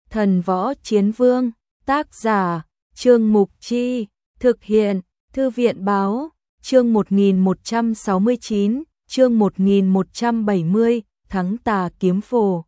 Thần Võ Chiến Vương, tác giả, Trương Mục Chi, thực hiện, Thư viện Báo, chương 1169, chương 1170, Thắng Tà Kiếm Phổ.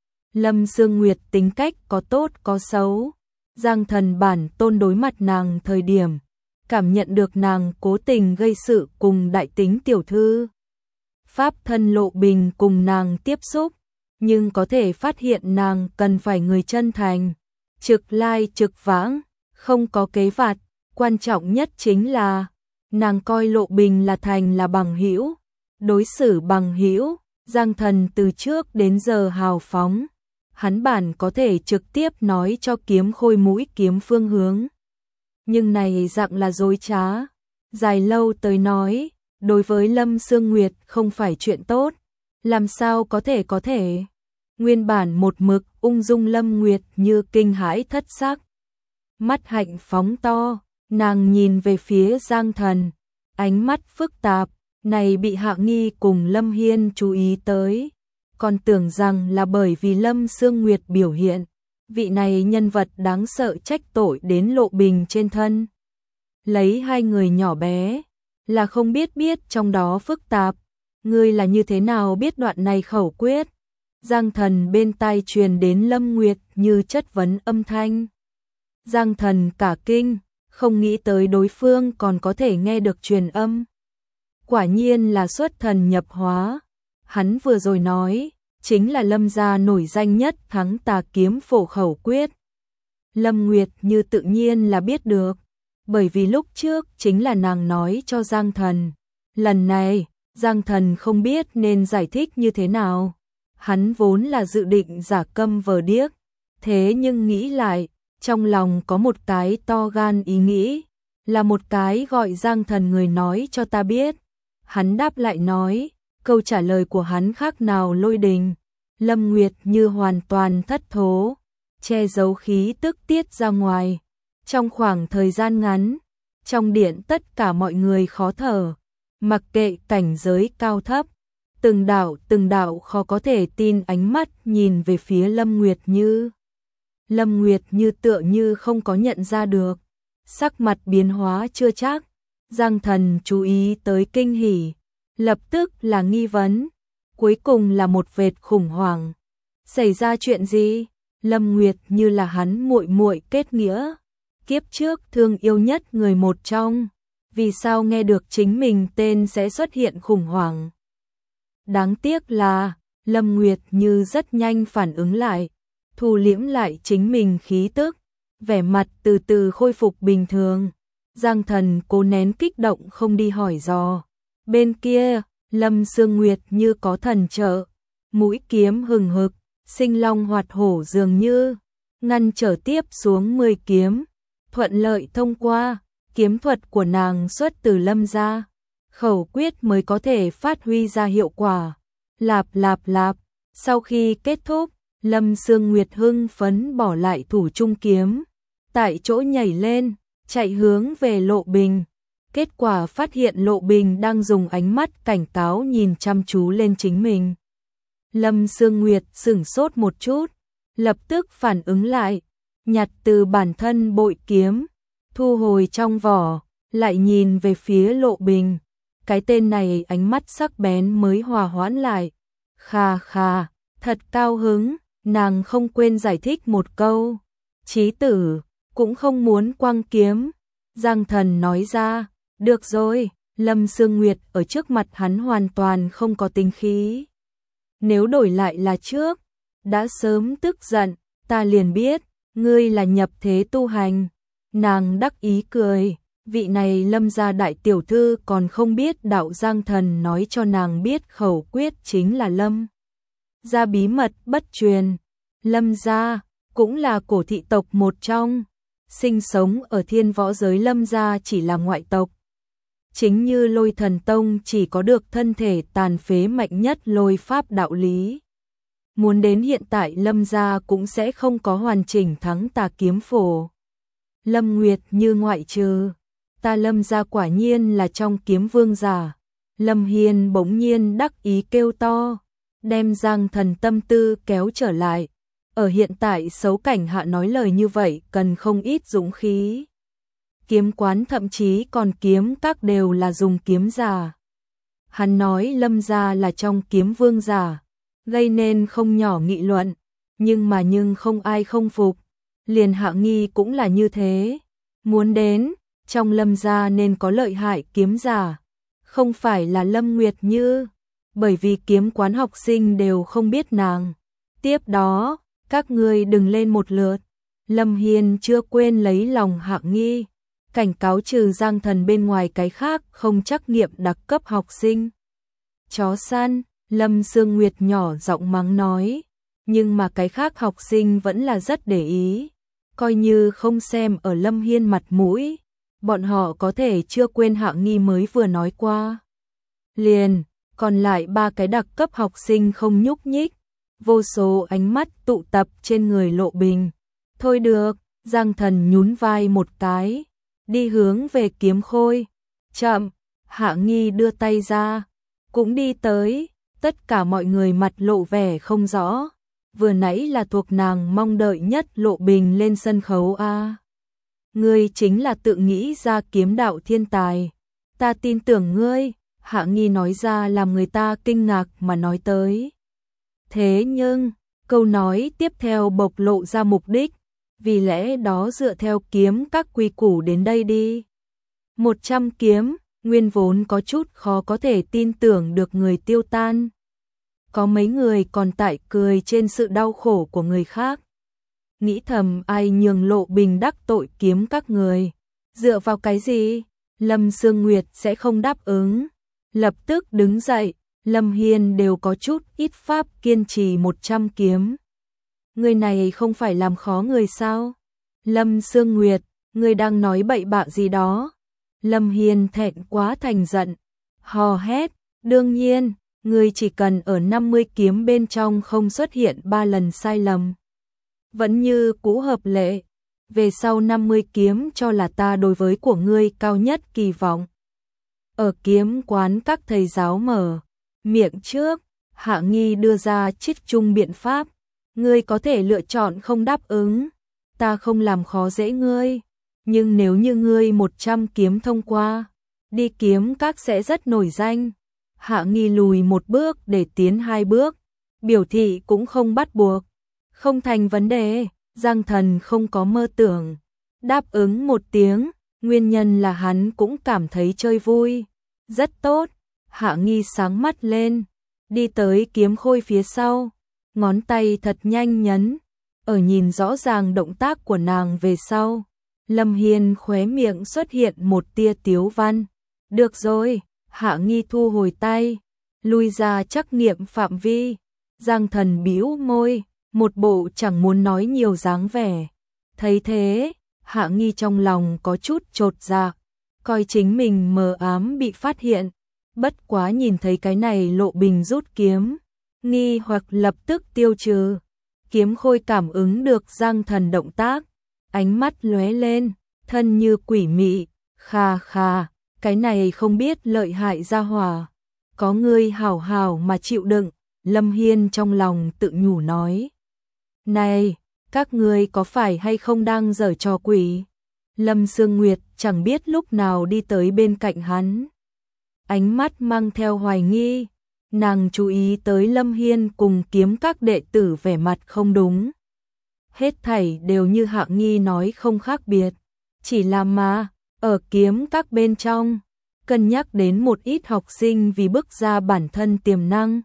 Lâm Sương Nguyệt tính cách có tốt có xấu. Giang Thần bản tôn đối mặt nàng thời điểm, cảm nhận được nàng cố tình gây sự cùng đại tính tiểu thư. Pháp thân Lộ Bình cùng nàng tiếp xúc, nhưng có thể phát hiện nàng cần phải người chân thành, trực lai trực vãng, không có kế vặt. Quan trọng nhất chính là nàng coi Lộ Bình là thành là bằng hữu, đối xử bằng hữu. Giang Thần từ trước đến giờ hào phóng, hắn bản có thể trực tiếp nói cho kiếm khôi mũi kiếm phương hướng, nhưng này dạng là dối trá. Dài lâu tới nói, đối với Lâm Sương Nguyệt không phải chuyện tốt, làm sao có thể. Nguyên bản một mực ung dung Lâm Nguyệt như kinh hãi thất sắc, mắt hạnh phóng to, nàng nhìn về phía Giang Thần, ánh mắt phức tạp, này bị Hạ Nghi cùng Lâm Hiên chú ý tới, còn tưởng rằng là bởi vì Lâm Sương Nguyệt biểu hiện, vị này nhân vật đáng sợ trách tội đến Lộ Bình trên thân. Lấy hai người nhỏ bé, là không biết trong đó phức tạp, ngươi là như thế nào biết đoạn này khẩu quyết? Giang Thần bên tai truyền đến Lâm Nguyệt như chất vấn âm thanh. Giang Thần cả kinh, không nghĩ tới đối phương còn có thể nghe được truyền âm. Quả nhiên là xuất thần nhập hóa, hắn vừa rồi nói, chính là Lâm gia nổi danh nhất Thắng Tà Kiếm Phổ khẩu quyết. Lâm Nguyệt như tự nhiên là biết được, bởi vì lúc trước chính là nàng nói cho Giang Thần. Lần này, Giang Thần không biết nên giải thích như thế nào. Hắn vốn là dự định giả câm vờ điếc, thế nhưng nghĩ lại, trong lòng có một cái to gan ý nghĩ, là một cái gọi Giang Thần người nói cho ta biết. Hắn đáp lại nói, câu trả lời của hắn khác nào lôi đình. Lâm Nguyệt như hoàn toàn thất thố, che giấu khí tức tiết ra ngoài. Trong khoảng thời gian ngắn, trong điện tất cả mọi người khó thở, mặc kệ cảnh giới cao thấp, từng đạo khó có thể tin ánh mắt nhìn về phía Lâm Nguyệt Như. Lâm Nguyệt Như tựa như không có nhận ra được, sắc mặt biến hóa chưa chắc. Giang Thần chú ý tới kinh hỉ, lập tức là nghi vấn, cuối cùng là một vệt khủng hoảng. Xảy ra chuyện gì? Lâm Nguyệt Như là hắn muội muội kết nghĩa, kiếp trước thương yêu nhất người một trong, vì sao nghe được chính mình tên sẽ xuất hiện khủng hoảng? Đáng tiếc là Lâm Nguyệt Như rất nhanh phản ứng lại, thu liễm lại chính mình khí tức, vẻ mặt từ từ khôi phục bình thường. Giang Thần cố nén kích động không đi hỏi dò. Bên kia, Lâm Sương Nguyệt như có thần trợ, mũi kiếm hừng hực, sinh long hoạt hổ dường như, ngăn trở tiếp xuống 10 kiếm, thuận lợi thông qua. Kiếm thuật của nàng xuất từ Lâm gia, khẩu quyết mới có thể phát huy ra hiệu quả. Lạp lạp lạp, sau khi kết thúc, Lâm Sương Nguyệt hưng phấn bỏ lại thủ trung kiếm, tại chỗ nhảy lên, chạy hướng về Lộ Bình. Kết quả phát hiện Lộ Bình đang dùng ánh mắt cảnh cáo nhìn chăm chú lên chính mình. Lâm Sương Nguyệt sửng sốt một chút, lập tức phản ứng lại, nhặt từ bản thân bội kiếm, thu hồi trong vỏ, lại nhìn về phía Lộ Bình. Cái tên này ánh mắt sắc bén mới hòa hoãn lại. Khà khà, thật cao hứng, nàng không quên giải thích một câu. Chí tử, cũng không muốn quăng kiếm. Giang Thần nói ra, được rồi, Lâm Sương Nguyệt ở trước mặt hắn hoàn toàn không có tính khí. Nếu đổi lại là trước, đã sớm tức giận, ta liền biết, ngươi là nhập thế tu hành. Nàng đắc ý cười, vị này Lâm gia đại tiểu thư còn không biết đạo. Giang Thần nói cho nàng biết khẩu quyết chính là Lâm gia bí mật bất truyền. Lâm gia cũng là cổ thị tộc một trong, sinh sống ở thiên võ giới. Lâm gia chỉ là ngoại tộc, chính như Lôi Thần Tông chỉ có được thân thể tàn phế mạnh nhất lôi pháp đạo lý. Muốn đến hiện tại Lâm gia cũng sẽ không có hoàn chỉnh Thắng Tà Kiếm Phổ. Lâm Nguyệt Như ngoại trừ, ta Lâm gia quả nhiên là trong kiếm vương giả. Lâm Hiên bỗng nhiên đắc ý kêu to, đem Giang Thần tâm tư kéo trở lại. Ở hiện tại xấu cảnh hạ nói lời như vậy cần không ít dũng khí. Kiếm quán thậm chí còn kiếm các đều là dùng kiếm giả. Hắn nói Lâm gia là trong kiếm vương giả, gây nên không nhỏ nghị luận, nhưng không ai không phục. Liền Hạ Nghi cũng là như thế. Muốn đến, trong Lâm gia nên có lợi hại kiếm giả, không phải là Lâm Nguyệt Như, bởi vì kiếm quán học sinh đều không biết nàng. Tiếp đó, các ngươi đừng lên một lượt. Lâm Hiên chưa quên lấy lòng Hạ Nghi, cảnh cáo trừ Giang Thần bên ngoài cái khác không trắc nghiệm đặc cấp học sinh. Chó săn, Lâm Sương Nguyệt nhỏ giọng mắng nói, nhưng mà cái khác học sinh vẫn là rất để ý, coi như không xem ở Lâm Hiên mặt mũi, bọn họ có thể chưa quên Hạ Nghi mới vừa nói qua. Liền, còn lại 3 cái đặc cấp học sinh không nhúc nhích, vô số ánh mắt tụ tập trên người Lộ Bình. Thôi được, Giang Thần nhún vai một cái, đi hướng về Kiếm Khôi. Chậm, Hạ Nghi đưa tay ra, cũng đi tới, tất cả mọi người mặt lộ vẻ không rõ. Vừa nãy là thuộc nàng mong đợi nhất Lộ Bình lên sân khấu a. Ngươi chính là tự nghĩ ra kiếm đạo thiên tài. Ta tin tưởng ngươi, Hạ Nghi nói ra làm người ta kinh ngạc mà nói tới. Thế nhưng, câu nói tiếp theo bộc lộ ra mục đích, vì lẽ đó dựa theo kiếm các quy củ đến đây đi. 100 kiếm, nguyên vốn có chút khó có thể tin tưởng được người tiêu tan. Có mấy người còn tại cười trên sự đau khổ của người khác. Nghĩ thầm ai nhường Lộ Bình đắc tội kiếm các người. Dựa vào cái gì? Lâm Sương Nguyệt sẽ không đáp ứng. Lập tức đứng dậy, Lâm Hiên đều có chút ít pháp kiên trì 100 kiếm. Người này không phải làm khó người sao? Lâm Sương Nguyệt, người đang nói bậy bạ gì đó? Lâm Hiên thẹn quá thành giận, hò hét, đương nhiên, người chỉ cần ở 50 kiếm bên trong không xuất hiện 3 lần sai lầm. Vẫn như cũ hợp lệ, về sau 50 kiếm cho là ta đối với của ngươi cao nhất kỳ vọng. Ở kiếm quán các thầy giáo mở miệng trước, Hạ Nghi đưa ra trích chung biện pháp, ngươi có thể lựa chọn không đáp ứng, ta không làm khó dễ ngươi, nhưng nếu như ngươi 100 kiếm thông qua, đi kiếm các sẽ rất nổi danh. Hạ Nghi lùi một bước để tiến 2 bước, biểu thị cũng không bắt buộc, không thành vấn đề. Giang Thần không có mơ tưởng, đáp ứng một tiếng, nguyên nhân là hắn cũng cảm thấy chơi vui. Rất tốt, Hạ Nghi sáng mắt lên, đi tới Kiếm Khôi phía sau, ngón tay thật nhanh nhấn, ở nhìn rõ ràng động tác của nàng về sau. Lâm Hiên khóe miệng xuất hiện một tia tiếu văn. Được rồi, Hạ Nghi thu hồi tay, lui ra trắc nghiệm phạm vi. Giang Thần bĩu môi, một bộ chẳng muốn nói nhiều dáng vẻ. Thấy thế, Hạ Nghi trong lòng có chút chột dạ, coi chính mình mờ ám bị phát hiện. Bất quá nhìn thấy cái này Lộ Bình rút kiếm, nghi hoặc lập tức tiêu trừ. Kiếm Khôi cảm ứng được Giang Thần động tác, ánh mắt lóe lên, thân như quỷ mị, kha kha, cái này không biết lợi hại ra hỏa. Có ngươi hảo hảo mà chịu đựng, Lâm Hiên trong lòng tự nhủ nói. Này, các ngươi có phải hay không đang giở trò quỷ? Lâm Sương Nguyệt chẳng biết lúc nào đi tới bên cạnh hắn. Ánh mắt mang theo hoài nghi, nàng chú ý tới Lâm Hiên cùng kiếm các đệ tử vẻ mặt không đúng. Hết thảy đều như Hạ Nghi nói không khác biệt, chỉ là mà, ở kiếm các bên trong, cân nhắc đến một ít học sinh vì bức ra bản thân tiềm năng.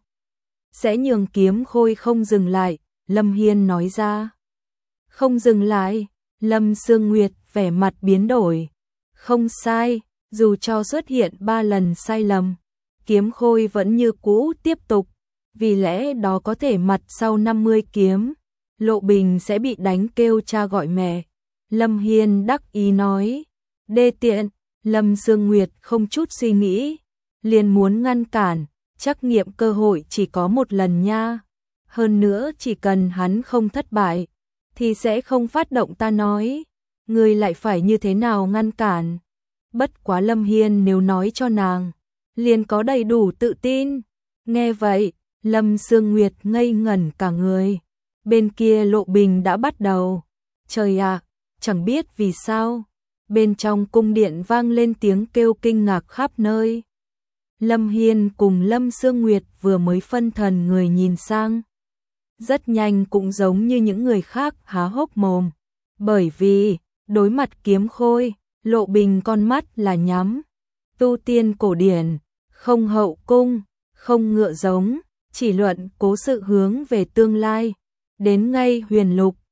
Sẽ nhường Kiếm Khôi không dừng lại, Lâm Hiên nói ra. Không dừng lại, Lâm Sương Nguyệt vẻ mặt biến đổi. Không sai, dù cho xuất hiện 3 lần sai lầm, Kiếm Khôi vẫn như cũ tiếp tục, vì lẽ đó có thể mặt sau 50 kiếm, Lộ Bình sẽ bị đánh kêu cha gọi mẹ. Lâm Hiên đắc ý nói, đê tiện. Lâm Sương Nguyệt không chút suy nghĩ, liền muốn ngăn cản, trắc nghiệm cơ hội chỉ có một lần nha. Hơn nữa chỉ cần hắn không thất bại, thì sẽ không phát động. Ta nói, người lại phải như thế nào ngăn cản. Bất quá Lâm Hiên nếu nói cho nàng, liền có đầy đủ tự tin. Nghe vậy, Lâm Sương Nguyệt ngây ngẩn cả người. bên kia Lộ Bình đã bắt đầu. Trời ạ, chẳng biết vì sao, bên trong cung điện vang lên tiếng kêu kinh ngạc khắp nơi. Lâm Hiên cùng Lâm Sương Nguyệt vừa mới phân thần người nhìn sang. Rất nhanh cũng giống như những người khác há hốc mồm. Bởi vì, đối mặt kiếm khôi, Lộ Bình con mắt là nhắm. Tu tiên cổ điển, không hậu cung, không ngựa giống, chỉ luận cố sự hướng về tương lai. Đến ngay huyền lục,